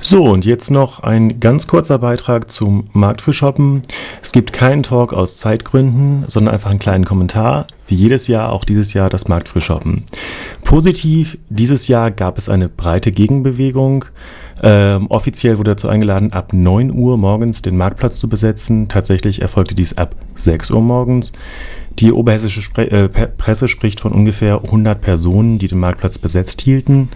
So, und jetzt noch ein ganz kurzer Beitrag zum Marktfrühshoppen. Es gibt keinen Talk aus Zeitgründen, sondern einfach einen kleinen Kommentar. Wie jedes Jahr, auch dieses Jahr das Marktfrühshoppen. Positiv, dieses Jahr gab es eine breite Gegenbewegung. Offiziell wurde dazu eingeladen, ab 9 Uhr morgens den Marktplatz zu besetzen. Tatsächlich erfolgte dies ab 6 Uhr morgens. Die oberhessische Presse spricht von ungefähr 100 Personen, die den Marktplatz besetzt hielten.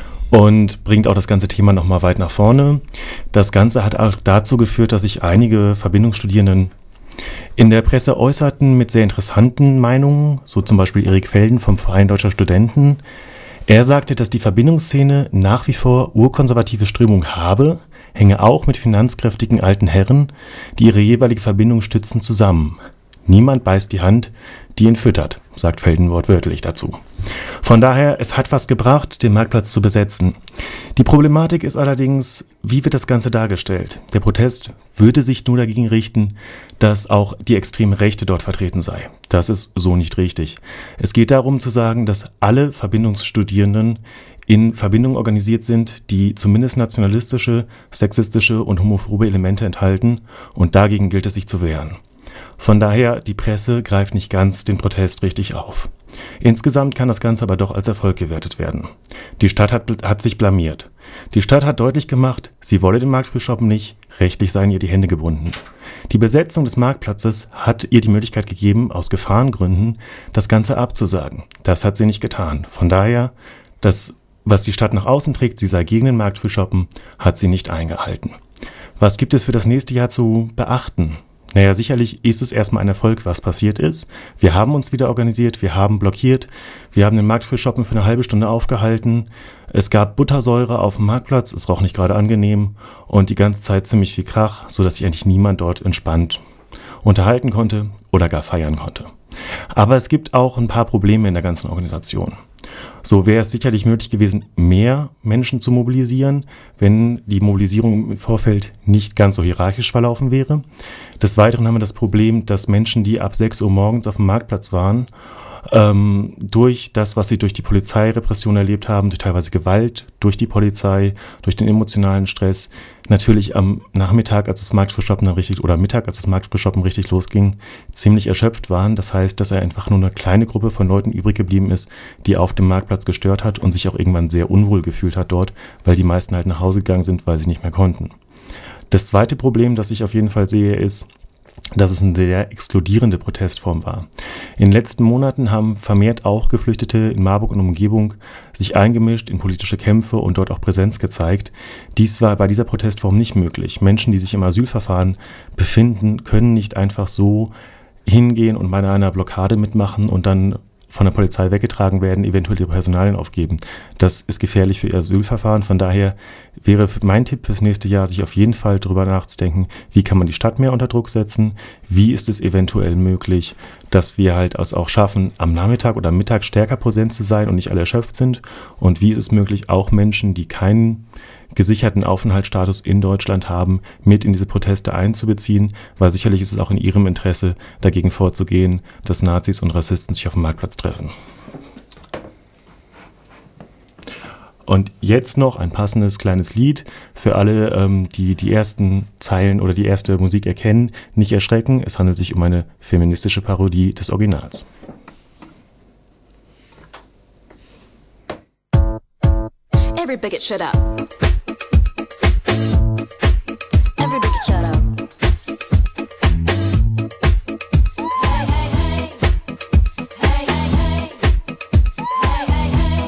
Und bringt auch das ganze Thema nochmal weit nach vorne. Das Ganze hat auch dazu geführt, dass sich einige Verbindungsstudierenden in der Presse äußerten mit sehr interessanten Meinungen, so zum Beispiel Erik Felden vom Verein Deutscher Studenten. Er sagte, dass die Verbindungsszene nach wie vor urkonservative Strömung habe, hänge auch mit finanzkräftigen alten Herren, die ihre jeweilige Verbindung stützen, zusammen. Niemand beißt die Hand, die ihn füttert, sagt Felden wortwörtlich dazu. Von daher, es hat was gebracht, den Marktplatz zu besetzen. Die Problematik ist allerdings, wie wird das Ganze dargestellt? Der Protest würde sich nur dagegen richten, dass auch die extreme Rechte dort vertreten sei. Das ist so nicht richtig. Es geht darum zu sagen, dass alle Verbindungsstudierenden in Verbindungen organisiert sind, die zumindest nationalistische, sexistische und homophobe Elemente enthalten, und dagegen gilt es sich zu wehren. Von daher, die Presse greift nicht ganz den Protest richtig auf. Insgesamt kann das Ganze aber doch als Erfolg gewertet werden. Die Stadt hat sich blamiert. Die Stadt hat deutlich gemacht, sie wolle den Marktfrühshoppen nicht, rechtlich seien ihr die Hände gebunden. Die Besetzung des Marktplatzes hat ihr die Möglichkeit gegeben, aus Gefahrengründen das Ganze abzusagen. Das hat sie nicht getan. Von daher, das, was die Stadt nach außen trägt, sie sei gegen den Marktfrühshoppen, hat sie nicht eingehalten. Was gibt es für das nächste Jahr zu beachten? Naja, sicherlich ist es erstmal ein Erfolg, was passiert ist. Wir haben uns wieder organisiert, wir haben blockiert, wir haben den Marktfrühshoppen für eine halbe Stunde aufgehalten. Es gab Buttersäure auf dem Marktplatz, es roch nicht gerade angenehm und die ganze Zeit ziemlich viel Krach, sodass sich eigentlich niemand dort entspannt unterhalten konnte oder gar feiern konnte. Aber es gibt auch ein paar Probleme in der ganzen Organisation. So wäre es sicherlich möglich gewesen, mehr Menschen zu mobilisieren, wenn die Mobilisierung im Vorfeld nicht ganz so hierarchisch verlaufen wäre. Des Weiteren haben wir das Problem, dass Menschen, die ab 6 Uhr morgens auf dem Marktplatz waren, durch das, was sie durch die Polizeirepression erlebt haben, durch teilweise Gewalt, durch die Polizei, durch den emotionalen Stress, natürlich am Nachmittag, als das Marktfrühshoppen dann richtig, oder Mittag, als das Marktfrühshoppen richtig losging, ziemlich erschöpft waren. Das heißt, dass einfach nur eine kleine Gruppe von Leuten übrig geblieben ist, die auf dem Marktplatz gestört hat und sich auch irgendwann sehr unwohl gefühlt hat dort, weil die meisten halt nach Hause gegangen sind, weil sie nicht mehr konnten. Das zweite Problem, das ich auf jeden Fall sehe, ist, dass es eine sehr exkludierende Protestform war. In den letzten Monaten haben vermehrt auch Geflüchtete in Marburg und Umgebung sich eingemischt in politische Kämpfe und dort auch Präsenz gezeigt. Dies war bei dieser Protestform nicht möglich. Menschen, die sich im Asylverfahren befinden, können nicht einfach so hingehen und bei einer Blockade mitmachen und dann von der Polizei weggetragen werden, eventuell ihre Personalien aufgeben. Das ist gefährlich für ihr Asylverfahren. Von daher wäre mein Tipp fürs nächste Jahr, sich auf jeden Fall darüber nachzudenken, wie kann man die Stadt mehr unter Druck setzen, wie ist es eventuell möglich, dass wir halt es auch schaffen, am Nachmittag oder am Mittag stärker präsent zu sein und nicht alle erschöpft sind, und wie ist es möglich, auch Menschen, die keinen gesicherten Aufenthaltsstatus in Deutschland haben, mit in diese Proteste einzubeziehen, weil sicherlich ist es auch in ihrem Interesse, dagegen vorzugehen, dass Nazis und Rassisten sich auf dem Marktplatz treffen. Und jetzt noch ein passendes kleines Lied für alle, die die ersten Zeilen oder die erste Musik erkennen. Nicht erschrecken, es handelt sich um eine feministische Parodie des Originals. Every bigot shut up. Every bigot shut up. Hey, hey, hey. Hey, hey, hey. Hey, hey, hey.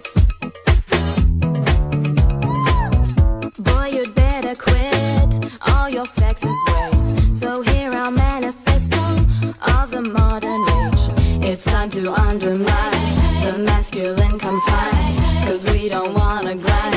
Boy, you'd better quit all your sexist ways. So here our manifesto of the modern age. It's time to undermine the masculine confines, 'cause we don't wanna grind.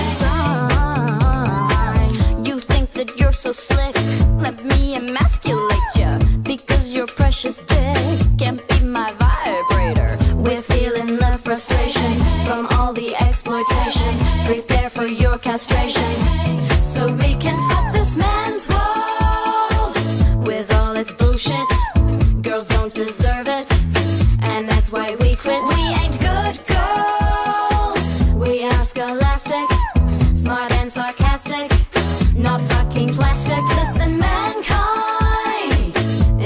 You think that you're so slick, let me emasculate ya, because your precious dick can't be my vibrator. We're feeling the frustration from all the exploitation. Prepare for your castration, so we can fuck this man's world with all its bullshit. Girls don't deserve it, and that's why we quit. We ain't good girls, we are scholastic, smart and sarcastic.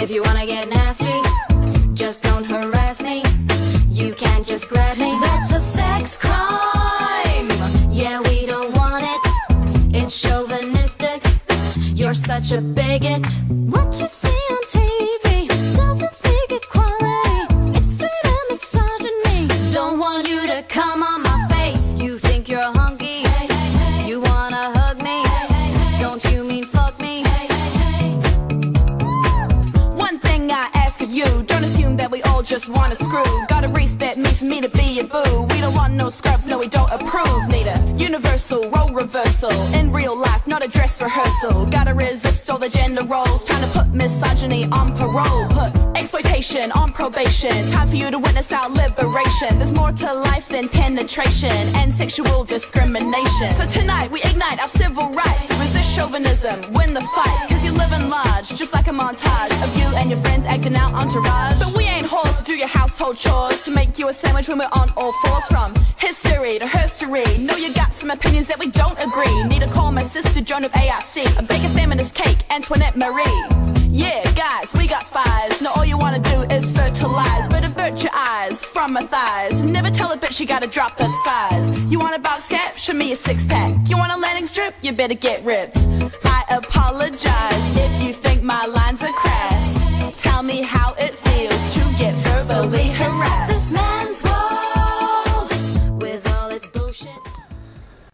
If you wanna get nasty, just don't harass me. You can't just grab me. That's a sex crime. Yeah, we don't want it. It's chauvinistic. You're such a bigot. What you see on TV doesn't speak equality. It's straight up misogyny. Don't want you to come on my face. You think you're hunky? Hey, hey, hey. You wanna hug me? Hey, hey, hey. Don't you mean fuck me? Hey, hey, hey. One thing I ask of you, don't assume that we all just wanna screw. Gotta respect me for me to be a boo. We don't want no scrubs, no we don't approve. Need a universal role reversal. In real life, not a dress rehearsal. Gotta resist all the gender roles. Trying to put misogyny on parole. Put exploitation on probation. Time for you to witness our liberation. There's more to life than penetration and sexual discrimination. So tonight we ignite our civil rights. Resist chauvinism, win the fight. Cause you live in large, just like a montage of you and your friends acting out entourage. But we ain't whores to do your household chores, to make you a sandwich when we're on all fours. From history to herstory, know you got some opinions that we don't agree. Need to call my sister Joan of AIC, a bake a feminist cake, Antoinette Marie. Yeah, guys, we got spies. Now all you wanna do is fertilize, but avert your eyes from my thighs. Never tell a bitch you gotta drop her size. You want a box cap? Show me a six pack. You want a landing strip? You better get ripped. I apologize if you think my lines are crass. Tell me how